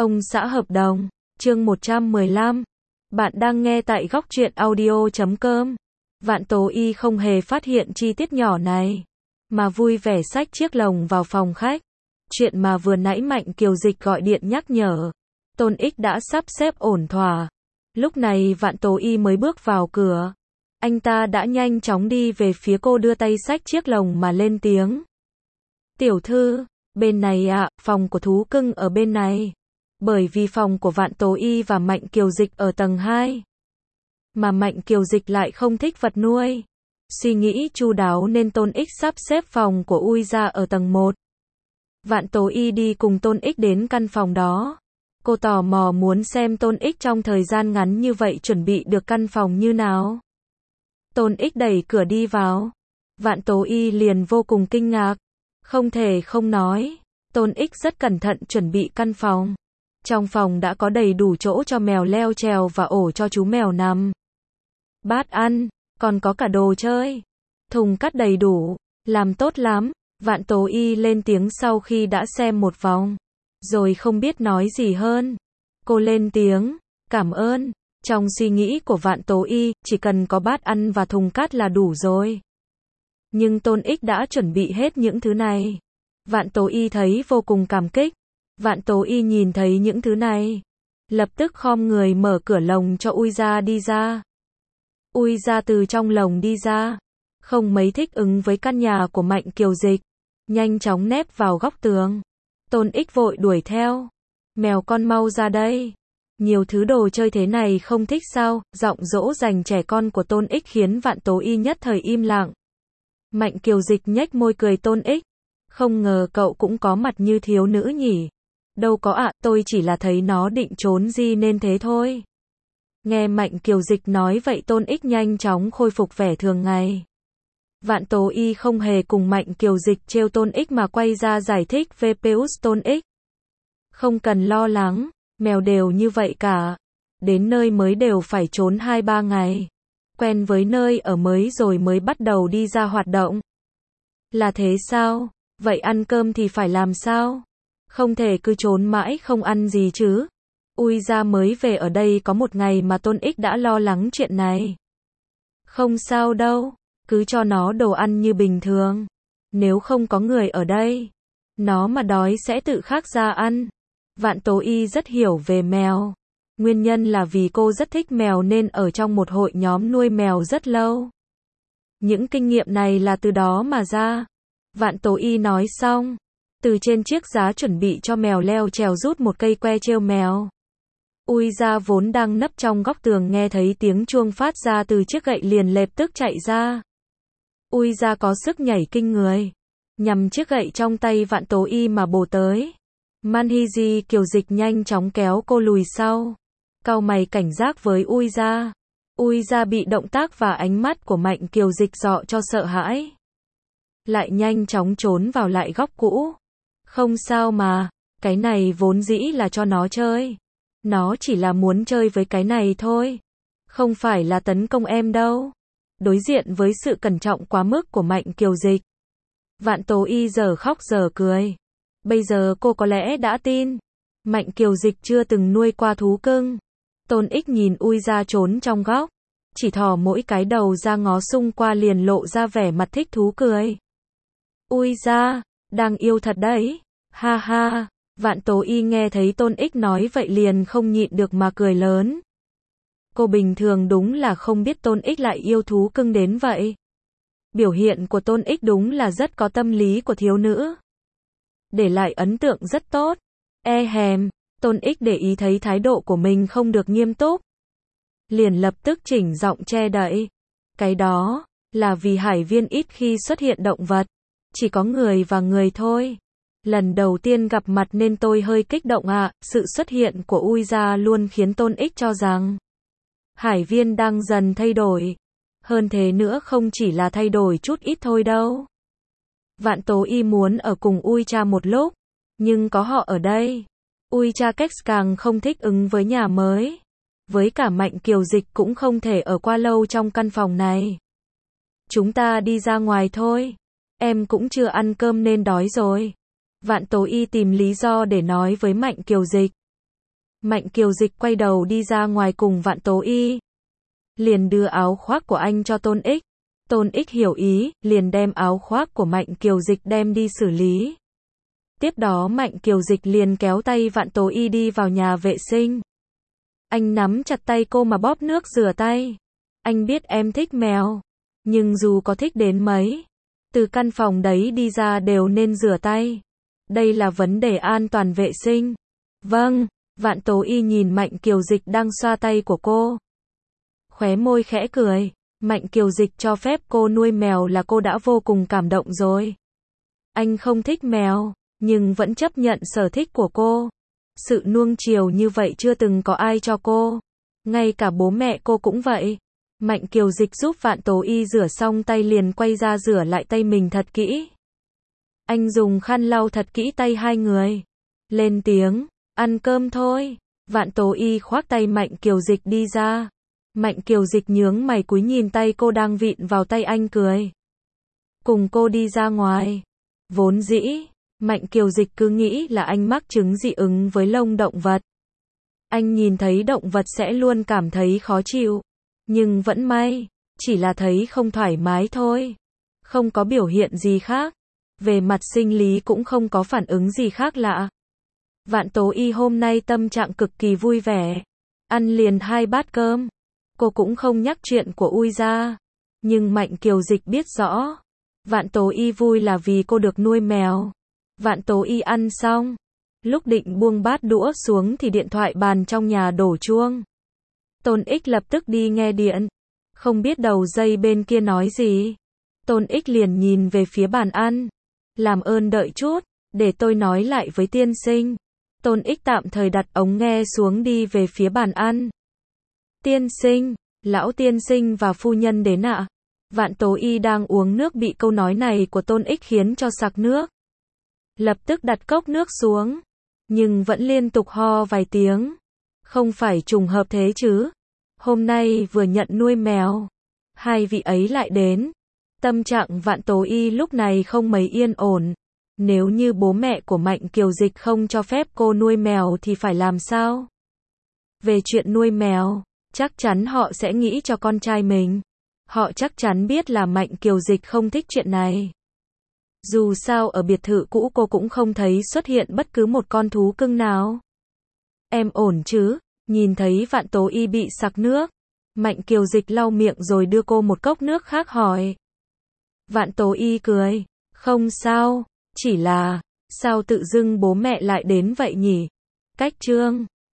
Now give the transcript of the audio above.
Ông xã hợp đồng, chương 115. Bạn đang nghe tại góc truyện audio.com. Vạn Tố Y không hề phát hiện chi tiết nhỏ này, mà vui vẻ xách chiếc lồng vào phòng khách. Chuyện mà vừa nãy Mạnh Kiều Dịch gọi điện nhắc nhở, Tôn Ích đã sắp xếp ổn thỏa. Lúc này Vạn Tố Y mới bước vào cửa. Anh ta đã nhanh chóng đi về phía cô, đưa tay xách chiếc lồng mà lên tiếng. Tiểu thư, bên này ạ, phòng của thú cưng ở bên này. Bởi vì phòng của Vạn Tố Y và Mạnh Kiều Dịch ở tầng 2. Mà Mạnh Kiều Dịch lại không thích vật nuôi. Suy nghĩ chu đáo nên Tôn Ích sắp xếp phòng của Ui ra ở tầng 1. Vạn Tố Y đi cùng Tôn Ích đến căn phòng đó. Cô tò mò muốn xem Tôn Ích trong thời gian ngắn như vậy chuẩn bị được căn phòng như nào. Tôn Ích đẩy cửa đi vào. Vạn Tố Y liền vô cùng kinh ngạc. Không thể không nói, Tôn Ích rất cẩn thận chuẩn bị căn phòng. Trong phòng đã có đầy đủ chỗ cho mèo leo trèo và ổ cho chú mèo nằm. Bát ăn, còn có cả đồ chơi. Thùng cắt đầy đủ, làm tốt lắm. Vạn Tố Y lên tiếng sau khi đã xem một vòng. Rồi không biết nói gì hơn. Cô lên tiếng, cảm ơn. Trong suy nghĩ của Vạn Tố Y, chỉ cần có bát ăn và thùng cát là đủ rồi. Nhưng Tôn Ích đã chuẩn bị hết những thứ này. Vạn Tố Y thấy vô cùng cảm kích. Vạn Tố Y nhìn thấy những thứ này, lập tức khom người mở cửa lồng cho Ui ra đi ra. Ui ra từ trong lồng đi ra, không mấy thích ứng với căn nhà của Mạnh Kiều Dịch, nhanh chóng nép vào góc tường. Tôn Ích vội đuổi theo. Mèo con mau ra đây. Nhiều thứ đồ chơi thế này không thích sao? Giọng dỗ dành trẻ con của Tôn Ích khiến Vạn Tố Y nhất thời im lặng. Mạnh Kiều Dịch nhếch môi cười Tôn Ích. Không ngờ cậu cũng có mặt như thiếu nữ nhỉ. Đâu có ạ, tôi chỉ là thấy nó định trốn đi nên thế thôi. Nghe Mạnh Kiều Dịch nói vậy Tôn Ích nhanh chóng khôi phục vẻ thường ngày. Vạn Tố Y không hề cùng Mạnh Kiều Dịch trêu Tôn Ích mà quay ra giải thích với Tôn Ích. Không cần lo lắng, mèo đều như vậy cả. Đến nơi mới đều phải trốn 2-3 ngày. Quen với nơi ở mới rồi mới bắt đầu đi ra hoạt động. Là thế sao? Vậy ăn cơm thì phải làm sao? Không thể cứ trốn mãi không ăn gì chứ. Ui ra mới về ở đây có một ngày mà Tôn Ích đã lo lắng chuyện này. Không sao đâu, cứ cho nó đồ ăn như bình thường. Nếu không có người ở đây, nó mà đói sẽ tự khắc ra ăn. Vạn Tố Y rất hiểu về mèo. Nguyên nhân là vì cô rất thích mèo nên ở trong một hội nhóm nuôi mèo rất lâu. Những kinh nghiệm này là từ đó mà ra. Vạn Tố Y nói xong, từ trên chiếc giá chuẩn bị cho mèo leo trèo rút một cây que trêu mèo. Ui ra vốn đang nấp trong góc tường nghe thấy tiếng chuông phát ra từ chiếc gậy liền lập tức chạy ra. Ui ra có sức nhảy kinh người, nhằm chiếc gậy trong tay Vạn Tố Y mà bổ tới. Manhiji Kiều Dịch nhanh chóng kéo cô lùi sau, cau mày cảnh giác với Ui ra. Ui ra bị động tác và ánh mắt của Mạnh Kiều Dịch dọa cho sợ hãi, lại nhanh chóng trốn vào lại góc cũ. Không sao mà, cái này vốn dĩ là cho nó chơi. Nó chỉ là muốn chơi với cái này thôi. Không phải là tấn công em đâu. Đối diện với sự cẩn trọng quá mức của Mạnh Kiều Dịch, Vạn Tố Y giờ khóc giờ cười. Bây giờ cô có lẽ đã tin. Mạnh Kiều Dịch chưa từng nuôi qua thú cưng. Tôn Ích nhìn Ui ra trốn trong góc, chỉ thò mỗi cái đầu ra ngó xung qua liền lộ ra vẻ mặt thích thú cười. Ui ra, đang yêu thật đấy. Ha ha. Vạn Tố Y nghe thấy Tôn Ích nói vậy liền không nhịn được mà cười lớn. Cô bình thường đúng là không biết Tôn Ích lại yêu thú cưng đến vậy. Biểu hiện của Tôn Ích đúng là rất có tâm lý của thiếu nữ, để lại ấn tượng rất tốt. Tôn Ích để ý thấy thái độ của mình không được nghiêm túc, liền lập tức chỉnh giọng che đậy. Cái đó là vì Hải Viên ít khi xuất hiện động vật, chỉ có người và người thôi. Lần đầu tiên gặp mặt nên tôi hơi kích động ạ. Sự xuất hiện của Ui ra luôn khiến Tôn Ích cho rằng Hải Viên đang dần thay đổi. Hơn thế nữa không chỉ là thay đổi chút ít thôi đâu. Vạn Tố Y muốn ở cùng Ui cha một lúc, nhưng có họ ở đây, Ui cha Kex càng không thích ứng với nhà mới. Với cả Mạnh Kiều Dịch cũng không thể ở qua lâu trong căn phòng này. Chúng ta đi ra ngoài thôi. Em cũng chưa ăn cơm nên đói rồi. Vạn Tố Y tìm lý do để nói với Mạnh Kiều Dịch. Mạnh Kiều Dịch quay đầu đi ra ngoài cùng Vạn Tố Y. Liền đưa áo khoác của anh cho Tôn Ích. Tôn Ích hiểu ý, liền đem áo khoác của Mạnh Kiều Dịch đem đi xử lý. Tiếp đó Mạnh Kiều Dịch liền kéo tay Vạn Tố Y đi vào nhà vệ sinh. Anh nắm chặt tay cô mà bóp nước rửa tay. Anh biết em thích mèo. Nhưng dù có thích đến mấy, từ căn phòng đấy đi ra đều nên rửa tay. Đây là vấn đề an toàn vệ sinh. Vâng, Vạn Tố Y nhìn Mạnh Kiều Dịch đang xoa tay của cô. Khóe môi khẽ cười. Mạnh Kiều Dịch cho phép cô nuôi mèo là cô đã vô cùng cảm động rồi. Anh không thích mèo, nhưng vẫn chấp nhận sở thích của cô. Sự nuông chiều như vậy chưa từng có ai cho cô. Ngay cả bố mẹ cô cũng vậy. Mạnh Kiều Dịch giúp Vạn Tố Y rửa xong tay liền quay ra rửa lại tay mình thật kỹ. Anh dùng khăn lau thật kỹ tay hai người. Lên tiếng, ăn cơm thôi. Vạn Tố Y khoác tay Mạnh Kiều Dịch đi ra. Mạnh Kiều Dịch nhướng mày cúi nhìn tay cô đang vịn vào tay anh cười. Cùng cô đi ra ngoài. Vốn dĩ, Mạnh Kiều Dịch cứ nghĩ là anh mắc chứng dị ứng với lông động vật. Anh nhìn thấy động vật sẽ luôn cảm thấy khó chịu. Nhưng vẫn may, chỉ là thấy không thoải mái thôi. Không có biểu hiện gì khác. Về mặt sinh lý cũng không có phản ứng gì khác lạ. Vạn Tố Y hôm nay tâm trạng cực kỳ vui vẻ. Ăn liền 2 bát cơm. Cô cũng không nhắc chuyện của Ui ra. Nhưng Mạnh Kiều Dịch biết rõ. Vạn Tố Y vui là vì cô được nuôi mèo. Vạn Tố Y ăn xong. Lúc định buông bát đũa xuống thì điện thoại bàn trong nhà đổ chuông. Tôn Ích lập tức đi nghe điện. Không biết đầu dây bên kia nói gì. Tôn Ích liền nhìn về phía bàn ăn. Làm ơn đợi chút, để tôi nói lại với tiên sinh. Tôn Ích tạm thời đặt ống nghe xuống đi về phía bàn ăn. Tiên sinh, lão tiên sinh và phu nhân đến ạ. Vạn Tố Y đang uống nước bị câu nói này của Tôn Ích khiến cho sặc nước. Lập tức đặt cốc nước xuống. Nhưng vẫn liên tục ho vài tiếng. Không phải trùng hợp thế chứ. Hôm nay vừa nhận nuôi mèo. Hai vị ấy lại đến. Tâm trạng Vạn Tố Y lúc này không mấy yên ổn. Nếu như bố mẹ của Mạnh Kiều Dịch không cho phép cô nuôi mèo thì phải làm sao? Về chuyện nuôi mèo, chắc chắn họ sẽ nghĩ cho con trai mình. Họ chắc chắn biết là Mạnh Kiều Dịch không thích chuyện này. Dù sao ở biệt thự cũ cô cũng không thấy xuất hiện bất cứ một con thú cưng nào. Em ổn chứ? Nhìn thấy Vạn Tố Y bị sặc nước. Mạnh Kiều Dịch lau miệng rồi đưa cô một cốc nước khác hỏi. Vạn Tố Y cười. Không sao, chỉ là, sao tự dưng bố mẹ lại đến vậy nhỉ? Cách trương.